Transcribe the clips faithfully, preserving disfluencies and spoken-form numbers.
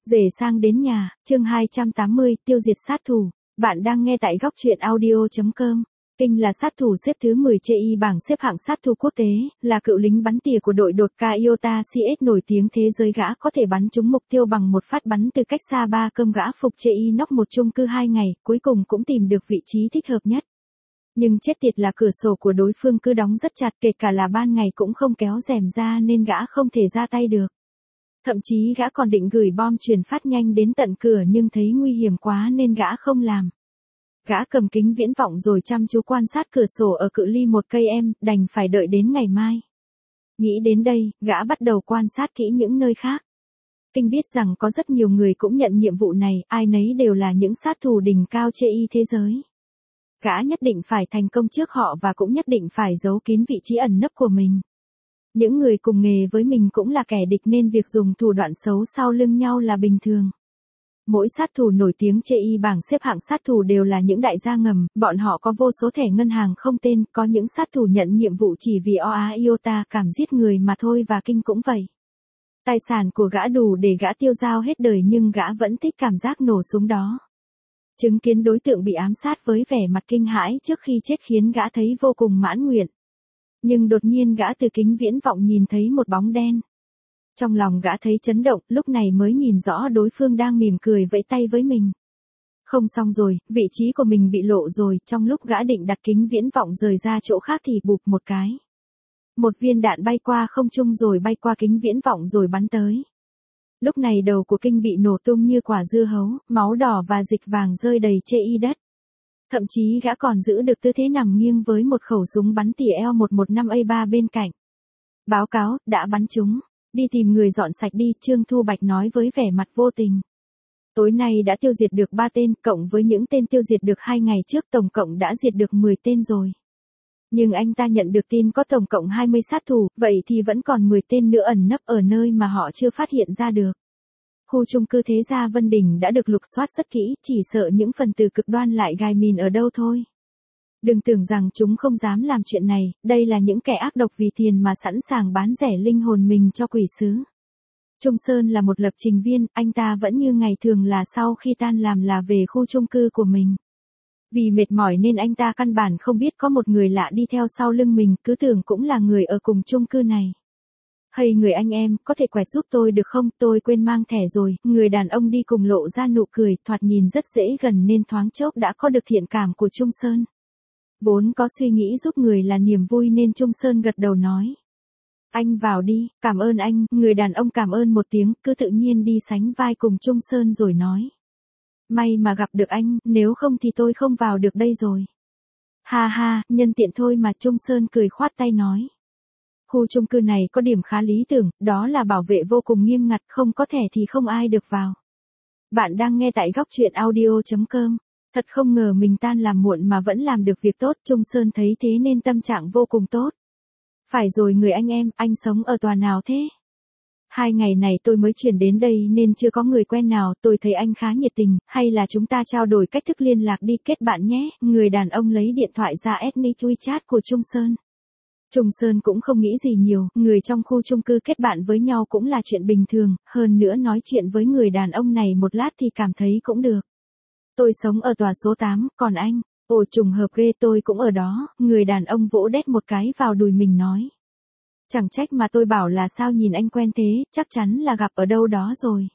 Rể sang đến nhà, chương hai trăm tám mươi, tiêu diệt sát thủ. Bạn đang nghe tại góc truyện audio chấm com. Kinh là sát thủ xếp thứ mười trên bảng xếp hạng sát thủ quốc tế, là cựu lính bắn tỉa của đội đột ca Iota xê ét nổi tiếng thế giới. Gã có thể bắn trúng mục tiêu bằng một phát bắn từ cách xa. Ba cơm gã phục chê y nóc một chung cư hai ngày, cuối cùng cũng tìm được vị trí thích hợp nhất. Nhưng chết tiệt là cửa sổ của đối phương cứ đóng rất chặt, kể cả là ban ngày cũng không kéo rèm ra nên gã không thể ra tay được. Thậm chí gã còn định gửi bom truyền phát nhanh đến tận cửa nhưng thấy nguy hiểm quá nên gã không làm. Gã cầm kính viễn vọng rồi chăm chú quan sát cửa sổ ở cự ly một cây em, đành phải đợi đến ngày mai. Nghĩ đến đây, gã bắt đầu quan sát kỹ những nơi khác. Kinh biết rằng có rất nhiều người cũng nhận nhiệm vụ này, ai nấy đều là những sát thủ đỉnh cao chê y thế giới. Gã nhất định phải thành công trước họ và cũng nhất định phải giấu kín vị trí ẩn nấp của mình. Những người cùng nghề với mình cũng là kẻ địch nên việc dùng thủ đoạn xấu sau lưng nhau là bình thường. Mỗi sát thủ nổi tiếng chê y bảng xếp hạng sát thủ đều là những đại gia ngầm, bọn họ có vô số thẻ ngân hàng không tên, có những sát thủ nhận nhiệm vụ chỉ vì oa iota cảm giết người mà thôi và Kinh cũng vậy. Tài sản của gã đủ để gã tiêu dao hết đời nhưng gã vẫn thích cảm giác nổ súng đó. Chứng kiến đối tượng bị ám sát với vẻ mặt kinh hãi trước khi chết khiến gã thấy vô cùng mãn nguyện. Nhưng đột nhiên gã từ kính viễn vọng nhìn thấy một bóng đen. Trong lòng gã thấy chấn động, lúc này mới nhìn rõ đối phương đang mỉm cười vẫy tay với mình. Không xong rồi, vị trí của mình bị lộ rồi, trong lúc gã định đặt kính viễn vọng rời ra chỗ khác thì bụp một cái. Một viên đạn bay qua không trung rồi bay qua kính viễn vọng rồi bắn tới. Lúc này đầu của Kinh bị nổ tung như quả dưa hấu, máu đỏ và dịch vàng rơi đầy chê y đất. Thậm chí gã còn giữ được tư thế nằm nghiêng với một khẩu súng bắn tỉa L một một năm A ba bên cạnh. Báo cáo, đã bắn trúng. Đi tìm người dọn sạch đi, Trương Thu Bạch nói với vẻ mặt vô tình. Tối nay đã tiêu diệt được ba tên, cộng với những tên tiêu diệt được hai ngày trước tổng cộng đã diệt được mười tên rồi. Nhưng anh ta nhận được tin có tổng cộng hai mươi sát thủ, vậy thì vẫn còn mười tên nữa ẩn nấp ở nơi mà họ chưa phát hiện ra được. Khu chung cư Thế Gia Vân Đình đã được lục soát rất kỹ, chỉ sợ những phần tử cực đoan lại gài mìn ở đâu thôi. Đừng tưởng rằng chúng không dám làm chuyện này, đây là những kẻ ác độc vì tiền mà sẵn sàng bán rẻ linh hồn mình cho quỷ sứ. Trung Sơn là một lập trình viên, anh ta vẫn như ngày thường là sau khi tan làm là về khu chung cư của mình. Vì mệt mỏi nên anh ta căn bản không biết có một người lạ đi theo sau lưng mình, cứ tưởng cũng là người ở cùng chung cư này. Hay người anh em, có thể quẹt giúp tôi được không, tôi quên mang thẻ rồi, người đàn ông đi cùng lộ ra nụ cười, thoạt nhìn rất dễ gần nên thoáng chốc đã có được thiện cảm của Trung Sơn. Vốn có suy nghĩ giúp người là niềm vui nên Trung Sơn gật đầu nói. Anh vào đi, cảm ơn anh, người đàn ông cảm ơn một tiếng, cứ tự nhiên đi sánh vai cùng Trung Sơn rồi nói. May mà gặp được anh, nếu không thì tôi không vào được đây rồi. Ha ha, nhân tiện thôi mà, Trung Sơn cười khoát tay nói. Khu chung cư này có điểm khá lý tưởng, đó là bảo vệ vô cùng nghiêm ngặt, không có thẻ thì không ai được vào. Bạn đang nghe tại góc truyện audio chấm com. Thật không ngờ mình tan làm muộn mà vẫn làm được việc tốt, Trung Sơn thấy thế nên tâm trạng vô cùng tốt. Phải rồi người anh em, anh sống ở tòa nào thế? Hai ngày này tôi mới chuyển đến đây nên chưa có người quen nào, tôi thấy anh khá nhiệt tình, hay là chúng ta trao đổi cách thức liên lạc đi, kết bạn nhé. Người đàn ông lấy điện thoại ra add nick WeChat của Trung Sơn. Trung Sơn cũng không nghĩ gì nhiều, người trong khu chung cư kết bạn với nhau cũng là chuyện bình thường, hơn nữa nói chuyện với người đàn ông này một lát thì cảm thấy cũng được. Tôi sống ở tòa số tám, còn anh? Ồ trùng hợp ghê, tôi cũng ở đó, người đàn ông vỗ đét một cái vào đùi mình nói. Chẳng trách mà tôi bảo là sao nhìn anh quen thế, chắc chắn là gặp ở đâu đó rồi.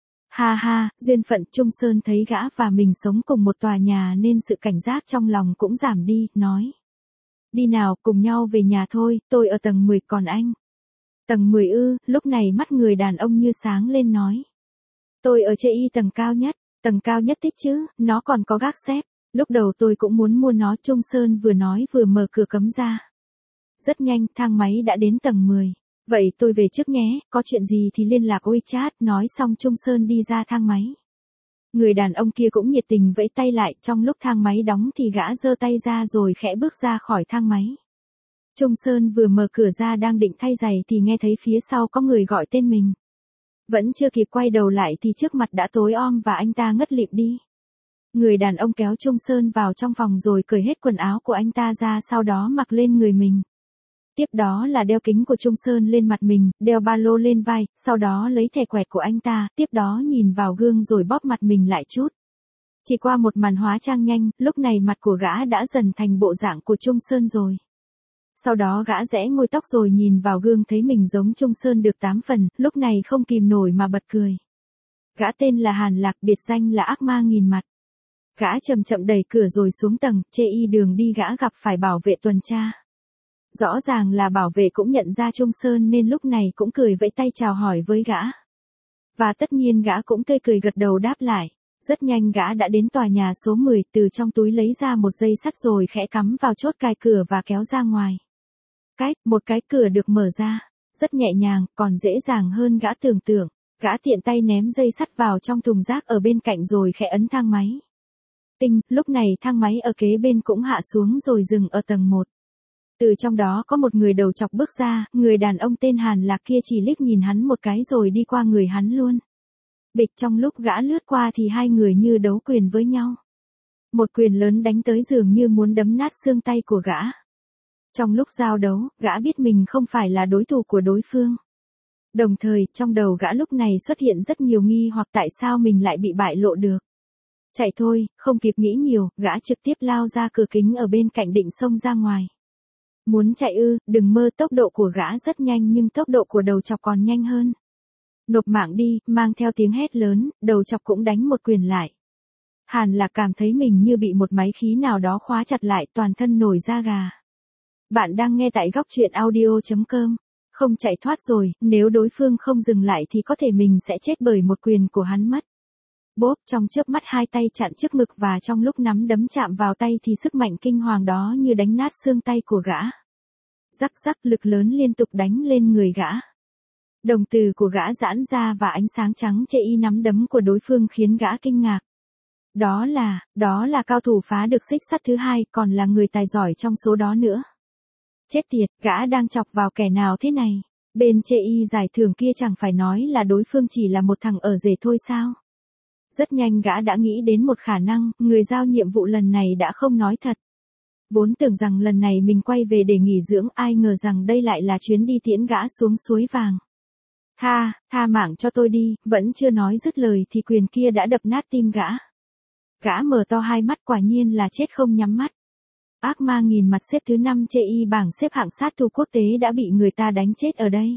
Ha ha, duyên phận. Trung Sơn thấy gã và mình sống cùng một tòa nhà nên sự cảnh giác trong lòng cũng giảm đi, nói. Đi nào, cùng nhau về nhà thôi, tôi ở tầng mười, còn anh? Tầng mười ư, lúc này mắt người đàn ông như sáng lên nói. Tôi ở chê y tầng cao nhất, tầng cao nhất thích chứ, nó còn có gác xếp. Lúc đầu tôi cũng muốn mua nó, Trung Sơn vừa nói vừa mở cửa cấm ra. Rất nhanh, thang máy đã đến tầng mười. Vậy tôi về trước nhé, có chuyện gì thì liên lạc WeChat, nói xong Trung Sơn đi ra thang máy. Người đàn ông kia cũng nhiệt tình vẫy tay lại, trong lúc thang máy đóng thì gã giơ tay ra rồi khẽ bước ra khỏi thang máy. Trung Sơn vừa mở cửa ra đang định thay giày thì nghe thấy phía sau có người gọi tên mình. Vẫn chưa kịp quay đầu lại thì trước mặt đã tối om và anh ta ngất lịm đi. Người đàn ông kéo Trung Sơn vào trong phòng rồi cởi hết quần áo của anh ta ra, sau đó mặc lên người mình. Tiếp đó là đeo kính của Trung Sơn lên mặt mình, đeo ba lô lên vai, sau đó lấy thẻ quẹt của anh ta, tiếp đó nhìn vào gương rồi bóp mặt mình lại chút. Chỉ qua một màn hóa trang nhanh, lúc này mặt của gã đã dần thành bộ dạng của Trung Sơn rồi. Sau đó gã rẽ ngôi tóc rồi nhìn vào gương thấy mình giống Trung Sơn được tám phần, lúc này không kìm nổi mà bật cười. Gã tên là Hàn Lạc, biệt danh là ác ma nghìn mặt. Gã chậm chậm đẩy cửa rồi xuống tầng, chê y đường đi gã gặp phải bảo vệ tuần tra. Rõ ràng là bảo vệ cũng nhận ra Trung Sơn nên lúc này cũng cười vẫy tay chào hỏi với gã. Và tất nhiên gã cũng tươi cười gật đầu đáp lại. Rất nhanh gã đã đến tòa nhà số mười, từ trong túi lấy ra một dây sắt rồi khẽ cắm vào chốt cài cửa và kéo ra ngoài. Cách, một cái cửa được mở ra. Rất nhẹ nhàng, còn dễ dàng hơn gã tưởng tượng. Gã tiện tay ném dây sắt vào trong thùng rác ở bên cạnh rồi khẽ ấn thang máy. Tinh, lúc này thang máy ở kế bên cũng hạ xuống rồi dừng ở tầng một. Từ trong đó có một người đầu chọc bước ra, người đàn ông tên Hàn Lạc kia chỉ liếc nhìn hắn một cái rồi đi qua người hắn luôn. Bịch, trong lúc gã lướt qua thì hai người như đấu quyền với nhau. Một quyền lớn đánh tới dường như muốn đấm nát xương tay của gã. Trong lúc giao đấu, gã biết mình không phải là đối thủ của đối phương. Đồng thời, trong đầu gã lúc này xuất hiện rất nhiều nghi hoặc tại sao mình lại bị bại lộ được. Chạy thôi, không kịp nghĩ nhiều, gã trực tiếp lao ra cửa kính ở bên cạnh định xông ra ngoài. Muốn chạy ư, đừng mơ, tốc độ của gã rất nhanh nhưng tốc độ của đầu chọc còn nhanh hơn. Nộp mạng đi, mang theo tiếng hét lớn, đầu chọc cũng đánh một quyền lại. Hàn Lạc cảm thấy mình như bị một máy khí nào đó khóa chặt lại, toàn thân nổi da gà. Bạn đang nghe tại góc truyện audio chấm com. Không chạy thoát rồi, nếu đối phương không dừng lại thì có thể mình sẽ chết bởi một quyền của hắn mất. Bốp, trong chớp mắt hai tay chặn trước ngực và trong lúc nắm đấm chạm vào tay thì sức mạnh kinh hoàng đó như đánh nát xương tay của gã. Rắc rắc, lực lớn liên tục đánh lên người gã. Đồng tử của gã giãn ra và ánh sáng trắng chệ y nắm đấm của đối phương khiến gã kinh ngạc. Đó là, đó là cao thủ phá được xích sắt thứ hai, còn là người tài giỏi trong số đó nữa. Chết tiệt, gã đang chọc vào kẻ nào thế này? Bên chệ y giải thưởng kia chẳng phải nói là đối phương chỉ là một thằng ở rể thôi sao? Rất nhanh gã đã nghĩ đến một khả năng, người giao nhiệm vụ lần này đã không nói thật. Vốn tưởng rằng lần này mình quay về để nghỉ dưỡng, ai ngờ rằng đây lại là chuyến đi tiễn gã xuống suối vàng. Ha, tha mạng cho tôi đi, vẫn chưa nói dứt lời thì quyền kia đã đập nát tim gã. Gã mở to hai mắt, quả nhiên là chết không nhắm mắt. Ác ma nghìn mặt xếp thứ năm chê y bảng xếp hạng sát thủ quốc tế đã bị người ta đánh chết ở đây.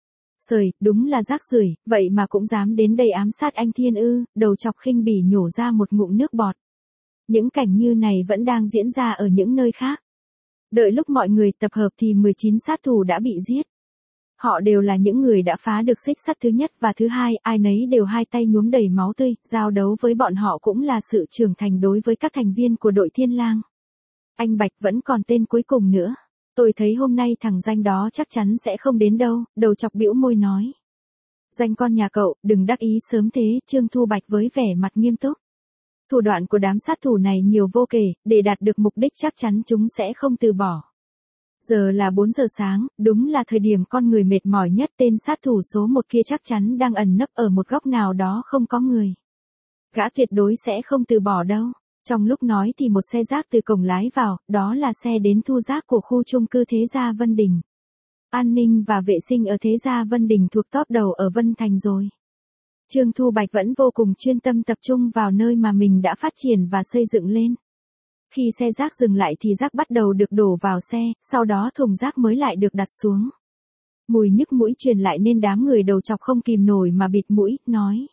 Sời, đúng là rác rưởi, vậy mà cũng dám đến đây ám sát anh Thiên ư, đầu chọc khinh bỉ nhổ ra một ngụm nước bọt. Những cảnh như này vẫn đang diễn ra ở những nơi khác. Đợi lúc mọi người tập hợp thì mười chín sát thủ đã bị giết. Họ đều là những người đã phá được xích sắt thứ nhất và thứ hai, ai nấy đều hai tay nhuốm đầy máu tươi, giao đấu với bọn họ cũng là sự trưởng thành đối với các thành viên của đội Thiên Lang. Anh Bạch vẫn còn tên cuối cùng nữa. Tôi thấy hôm nay thằng danh đó chắc chắn sẽ không đến đâu, đầu chọc bĩu môi nói. Danh con nhà cậu, đừng đắc ý sớm thế, Trương Thu Bạch với vẻ mặt nghiêm túc. Thủ đoạn của đám sát thủ này nhiều vô kể, để đạt được mục đích chắc chắn chúng sẽ không từ bỏ. Giờ là bốn giờ sáng, đúng là thời điểm con người mệt mỏi nhất, tên sát thủ số một kia chắc chắn đang ẩn nấp ở một góc nào đó không có người. Gã tuyệt đối sẽ không từ bỏ đâu. Trong lúc nói thì một xe rác từ cổng lái vào, đó là xe đến thu rác của khu chung cư Thế Gia Vân Đình. An ninh và vệ sinh ở Thế Gia Vân Đình thuộc top đầu ở Vân Thành rồi. Trương Thu Bạch vẫn vô cùng chuyên tâm tập trung vào nơi mà mình đã phát triển và xây dựng lên. Khi xe rác dừng lại thì rác bắt đầu được đổ vào xe, sau đó thùng rác mới lại được đặt xuống. Mùi nhức mũi truyền lại nên đám người đầu chọc không kìm nổi mà bịt mũi, nói.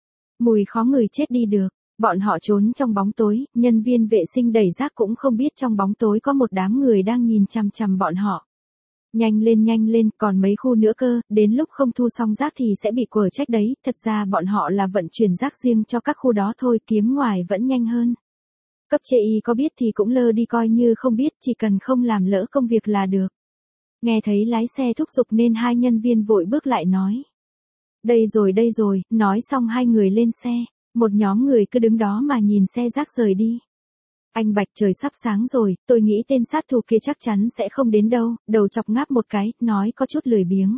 Mùi khó người chết đi được. Bọn họ trốn trong bóng tối, nhân viên vệ sinh đẩy rác cũng không biết trong bóng tối có một đám người đang nhìn chằm chằm bọn họ. Nhanh lên nhanh lên, còn mấy khu nữa cơ, đến lúc không thu xong rác thì sẽ bị quở trách đấy, thật ra bọn họ là vận chuyển rác riêng cho các khu đó thôi, kiếm ngoài vẫn nhanh hơn. Cấp chê y có biết thì cũng lơ đi coi như không biết, chỉ cần không làm lỡ công việc là được. Nghe thấy lái xe thúc giục nên hai nhân viên vội bước lại nói. Đây rồi đây rồi, nói xong hai người lên xe. Một nhóm người cứ đứng đó mà nhìn xe rác rời đi. Anh Bạch, trời sắp sáng rồi, tôi nghĩ tên sát thủ kia chắc chắn sẽ không đến đâu, đầu chọc ngáp một cái, nói có chút lười biếng.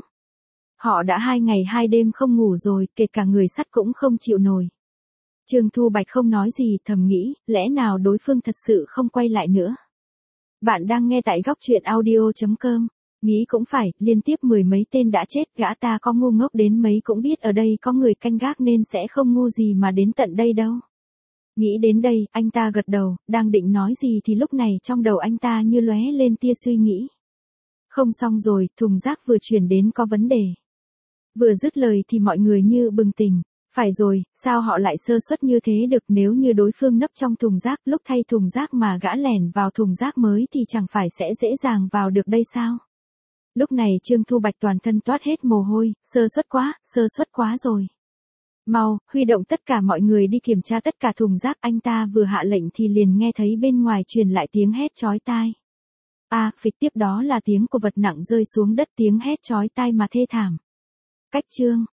Họ đã hai ngày hai đêm không ngủ rồi, kể cả người sắt cũng không chịu nổi. Trương Thu Bạch không nói gì, thầm nghĩ, lẽ nào đối phương thật sự không quay lại nữa. Bạn đang nghe tại góc truyện audio chấm com. Nghĩ cũng phải, liên tiếp mười mấy tên đã chết, gã ta có ngu ngốc đến mấy cũng biết ở đây có người canh gác nên sẽ không ngu gì mà đến tận đây đâu. Nghĩ đến đây, anh ta gật đầu, đang định nói gì thì lúc này trong đầu anh ta như lóe lên tia suy nghĩ. Không xong rồi, thùng rác vừa chuyển đến có vấn đề. Vừa dứt lời thì mọi người như bừng tỉnh. Phải rồi, sao họ lại sơ suất như thế được, nếu như đối phương nấp trong thùng rác, lúc thay thùng rác mà gã lẻn vào thùng rác mới thì chẳng phải sẽ dễ dàng vào được đây sao? Lúc này Trương Thu Bạch toàn thân toát hết mồ hôi, sơ suất quá, sơ suất quá rồi. Mau, huy động tất cả mọi người đi kiểm tra tất cả thùng rác, anh ta vừa hạ lệnh thì liền nghe thấy bên ngoài truyền lại tiếng hét chói tai. À, phịch, tiếp đó là tiếng của vật nặng rơi xuống đất, tiếng hét chói tai mà thê thảm. Cách chương